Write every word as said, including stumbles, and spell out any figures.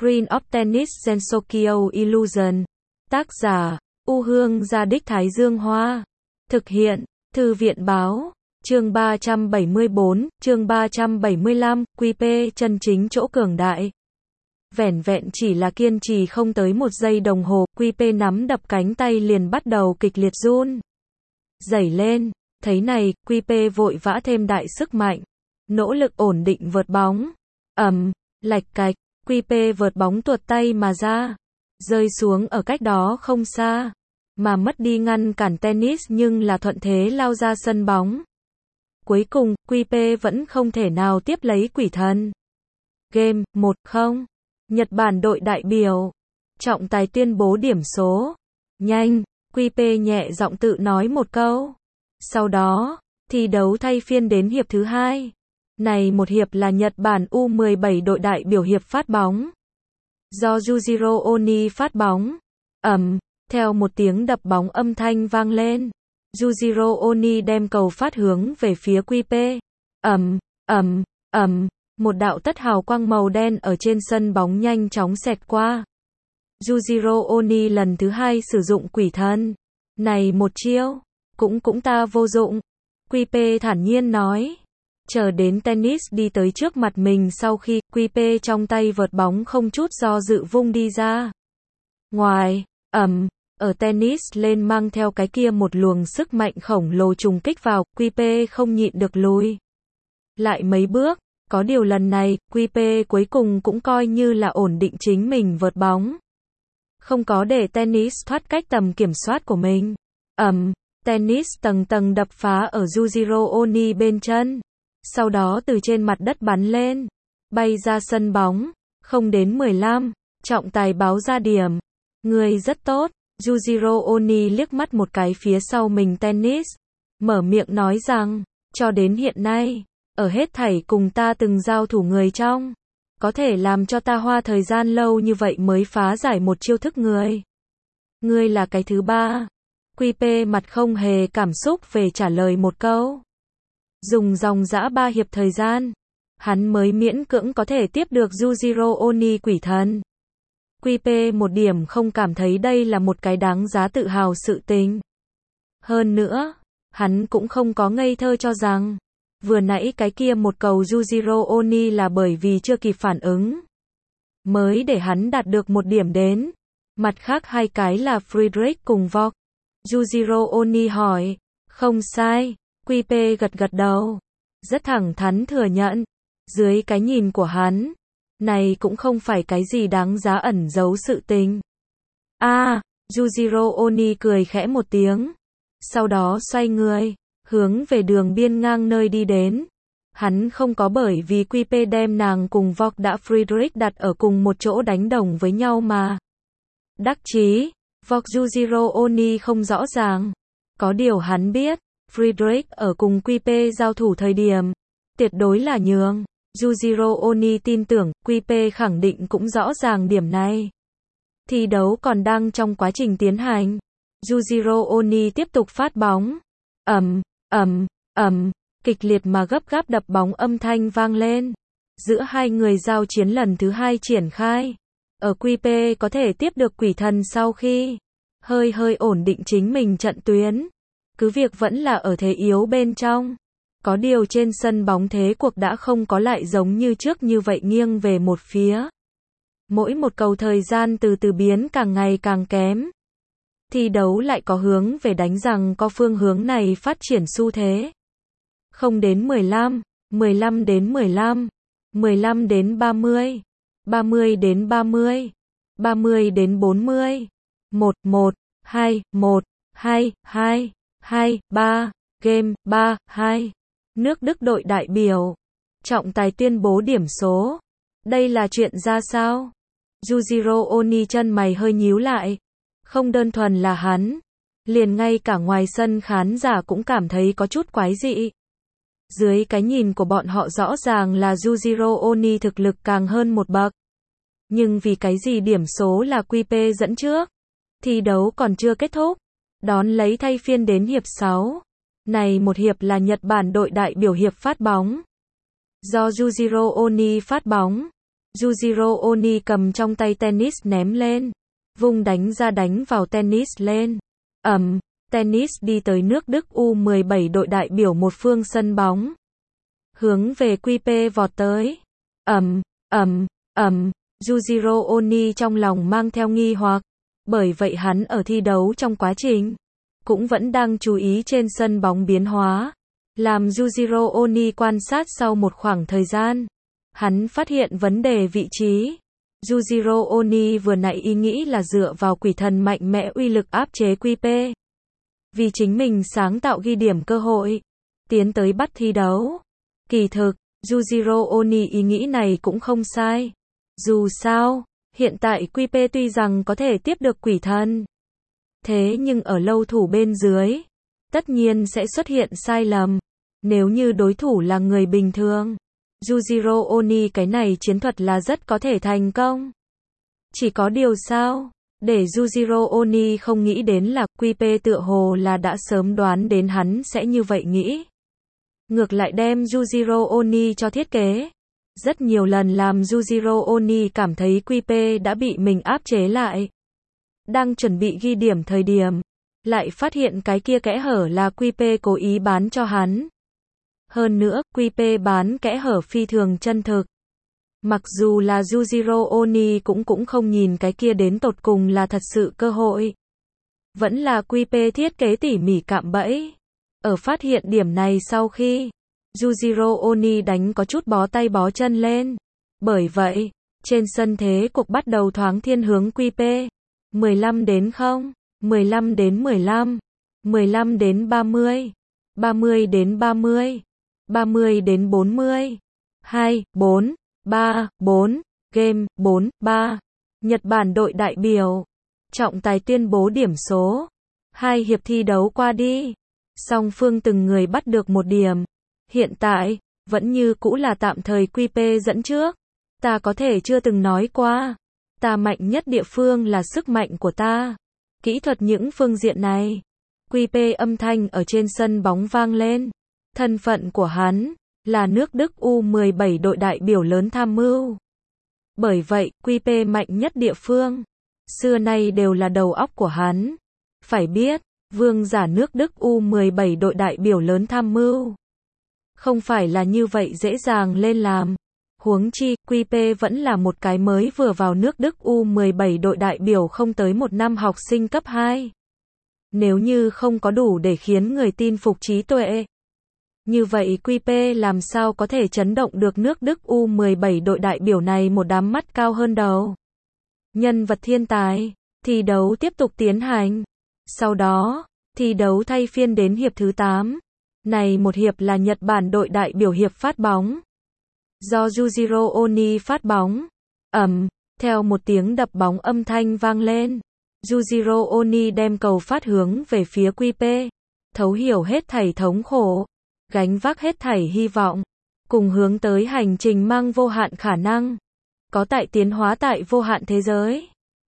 Queen of Tennis Gensokyo Illusion. Tác giả, U Hương Gia Đích Thái Dương Hoa. Thực hiện, Thư viện Báo. Chương ba trăm bảy mươi bốn, chương ba trăm bảy mươi lăm, quy pê chân chính chỗ cường đại. Vẻn vẹn chỉ là kiên trì không tới một giây đồng hồ, quy pê nắm đập cánh tay liền bắt đầu kịch liệt run rẩy lên. Thấy này, quy pê vội vã thêm đại sức mạnh, nỗ lực ổn định vợt bóng. Ầm, lạch cạch, quy pê vợt bóng tuột tay mà ra, rơi xuống ở cách đó không xa, mà mất đi ngăn cản tennis nhưng là thuận thế lao ra sân bóng. Cuối cùng, quy pê vẫn không thể nào tiếp lấy quỷ thần. Game, một không. Nhật Bản đội đại biểu. Trọng tài tuyên bố điểm số. Nhanh, quy pê nhẹ giọng tự nói một câu. Sau đó, thi đấu thay phiên đến hiệp thứ hai. Này một hiệp là Nhật Bản U mười bảy đội đại biểu hiệp phát bóng. Do Yujiro Oni phát bóng. Ầm, theo một tiếng đập bóng âm thanh vang lên. Yujiro Oni đem cầu phát hướng về phía quy pê. Ầm, ầm, ầm, một đạo tất hào quang màu đen ở trên sân bóng nhanh chóng xẹt qua. Yujiro Oni lần thứ hai sử dụng quỷ thần. Này một chiêu, cũng cũng ta vô dụng. quy pê thản nhiên nói. Chờ đến tennis đi tới trước mặt mình sau khi quy pê trong tay vợt bóng không chút do dự vung đi ra. Ngoài, ầm, ở tennis lên mang theo cái kia một luồng sức mạnh khổng lồ trùng kích vào, quy pê không nhịn được lùi lại mấy bước. Có điều lần này, quy pê cuối cùng cũng coi như là ổn định chính mình vợt bóng. Không có để tennis thoát cách tầm kiểm soát của mình. Ầm, tennis tầng tầng đập phá ở Yujiro Oni bên chân. Sau đó từ trên mặt đất bắn lên, bay ra sân bóng. Không đến mười lăm, trọng tài báo ra điểm. Người rất tốt. Yujiro Oni liếc mắt một cái phía sau mình tennis, mở miệng nói rằng, cho đến hiện nay, ở hết thảy cùng ta từng giao thủ người trong, có thể làm cho ta hoa thời gian lâu như vậy mới phá giải một chiêu thức người. Ngươi là cái thứ ba. quy pê mặt không hề cảm xúc về trả lời một câu. Dùng dòng dã ba hiệp thời gian, hắn mới miễn cưỡng có thể tiếp được Yujiro Oni quỷ thần. quy pê một điểm không cảm thấy đây là một cái đáng giá tự hào sự tình. Hơn nữa, hắn cũng không có ngây thơ cho rằng, vừa nãy cái kia một cầu Yujiro Oni là bởi vì chưa kịp phản ứng, mới để hắn đạt được một điểm đến. Mặt khác hai cái là Friedrich cùng Vogt. Yujiro Oni hỏi, không sai, quy pê gật gật đầu. Rất thẳng thắn thừa nhận, dưới cái nhìn của hắn, này cũng không phải cái gì đáng giá ẩn giấu sự tình. A, à, Yujiro Oni cười khẽ một tiếng. Sau đó xoay người, hướng về đường biên ngang nơi đi đến. Hắn không có bởi vì quy pê đem nàng cùng Vogt đã Friedrich đặt ở cùng một chỗ đánh đồng với nhau mà đắc chí. Vogt Yujiro Oni không rõ ràng. Có điều hắn biết, Friedrich ở cùng quy pê giao thủ thời điểm, tuyệt đối là nhường. Yujiro Oni tin tưởng, quy pê khẳng định cũng rõ ràng điểm này. Thi đấu còn đang trong quá trình tiến hành. Yujiro Oni tiếp tục phát bóng. Ầm, ầm, ầm, kịch liệt mà gấp gáp đập bóng âm thanh vang lên. Giữa hai người giao chiến lần thứ hai triển khai. Ở quy pê có thể tiếp được quỷ thần sau khi hơi hơi ổn định chính mình trận tuyến. Cứ việc vẫn là ở thế yếu bên trong. Có điều trên sân bóng thế cuộc đã không có lại giống như trước như vậy nghiêng về một phía. Mỗi một cầu thời gian từ từ biến càng ngày càng kém. Thi đấu lại có hướng về đánh rằng có phương hướng này phát triển xu thế. Không đến mười lăm, mười lăm đến mười lăm, mười lăm đến ba mươi, ba mươi đến ba mươi, ba mươi đến bốn mươi, một, một, hai, một, hai, hai, hai, ba, game, ba, hai. Nước Đức đội đại biểu. Trọng tài tuyên bố điểm số. Đây là chuyện ra sao? Yujiro Oni chân mày hơi nhíu lại. Không đơn thuần là hắn, liền ngay cả ngoài sân khán giả cũng cảm thấy có chút quái dị. Dưới cái nhìn của bọn họ rõ ràng là Yujiro Oni thực lực càng hơn một bậc. Nhưng vì cái gì điểm số là quy pê dẫn trước? Thi đấu còn chưa kết thúc. Đón lấy thay phiên đến hiệp sáu. Này một hiệp là Nhật Bản đội đại biểu hiệp phát bóng. Do Yujiro Oni phát bóng. Yujiro Oni cầm trong tay tennis ném lên, vung đánh ra đánh vào tennis lên. Ầm, tennis đi tới nước Đức U mười bảy đội đại biểu một phương sân bóng. Hướng về quy pê vọt tới. Ầm, ầm, ầm, Yujiro Oni trong lòng mang theo nghi hoặc, bởi vậy hắn ở thi đấu trong quá trình cũng vẫn đang chú ý trên sân bóng biến hóa. Làm Yujiro Oni quan sát sau một khoảng thời gian, hắn phát hiện vấn đề vị trí. Yujiro Oni vừa nãy ý nghĩ là dựa vào quỷ thần mạnh mẽ uy lực áp chế quy pê. Vì chính mình sáng tạo ghi điểm cơ hội, tiến tới bắt thi đấu. Kỳ thực, Yujiro Oni ý nghĩ này cũng không sai. Dù sao, hiện tại quy pê tuy rằng có thể tiếp được quỷ thần, thế nhưng ở lâu thủ bên dưới, tất nhiên sẽ xuất hiện sai lầm. Nếu như đối thủ là người bình thường, Yujiro Oni cái này chiến thuật là rất có thể thành công. Chỉ có điều sao, để Yujiro Oni không nghĩ đến là quy pê tựa hồ là đã sớm đoán đến hắn sẽ như vậy nghĩ. Ngược lại đem Yujiro Oni cho thiết kế. Rất nhiều lần làm Yujiro Oni cảm thấy quy pê đã bị mình áp chế lại. Đang chuẩn bị ghi điểm thời điểm, lại phát hiện cái kia kẽ hở là quy pê cố ý bán cho hắn. Hơn nữa, quy pê bán kẽ hở phi thường chân thực. Mặc dù là Yujiro Oni cũng cũng không nhìn cái kia đến tột cùng là thật sự cơ hội. Vẫn là quy pê thiết kế tỉ mỉ cạm bẫy. Ở phát hiện điểm này sau khi, Yujiro Oni đánh có chút bó tay bó chân lên. Bởi vậy, trên sân thế cuộc bắt đầu thoáng thiên hướng quy pê. mười lăm đến không, mười lăm đến mười lăm, mười lăm đến ba mươi, ba mươi đến ba mươi, ba mươi đến bốn mươi. hai, bốn, ba, bốn, game, bốn, ba. Nhật Bản đội đại biểu. Trọng tài tuyên bố điểm số. Hai hiệp thi đấu qua đi. Song phương từng người bắt được một điểm. Hiện tại, vẫn như cũ là tạm thời quy pê dẫn trước. Ta có thể chưa từng nói qua. Ta mạnh nhất địa phương là sức mạnh của ta. Kỹ thuật những phương diện này. quy pê âm thanh ở trên sân bóng vang lên. Thân phận của hắn là nước Đức U mười bảy đội đại biểu lớn tham mưu. Bởi vậy, quy pê mạnh nhất địa phương xưa nay đều là đầu óc của hắn. Phải biết, vương giả nước Đức U mười bảy đội đại biểu lớn tham mưu không phải là như vậy dễ dàng lên làm. Huống chi, quy pê vẫn là một cái mới vừa vào nước Đức U mười bảy đội đại biểu không tới một năm học sinh cấp hai. Nếu như không có đủ để khiến người tin phục trí tuệ, như vậy quy pê làm sao có thể chấn động được nước Đức U mười bảy đội đại biểu này một đám mắt cao hơn đầu. Nhân vật thiên tài, thi đấu tiếp tục tiến hành. Sau đó, thi đấu thay phiên đến hiệp thứ tám. Này một hiệp là Nhật Bản đội đại biểu hiệp phát bóng. Do Yujiro Oni phát bóng. Ầm, theo một tiếng đập bóng âm thanh vang lên. Yujiro Oni đem cầu phát hướng về phía quy pê. Thấu hiểu hết thảy thống khổ. Gánh vác hết thảy hy vọng. Cùng hướng tới hành trình mang vô hạn khả năng. Có tại tiến hóa tại vô hạn thế giới.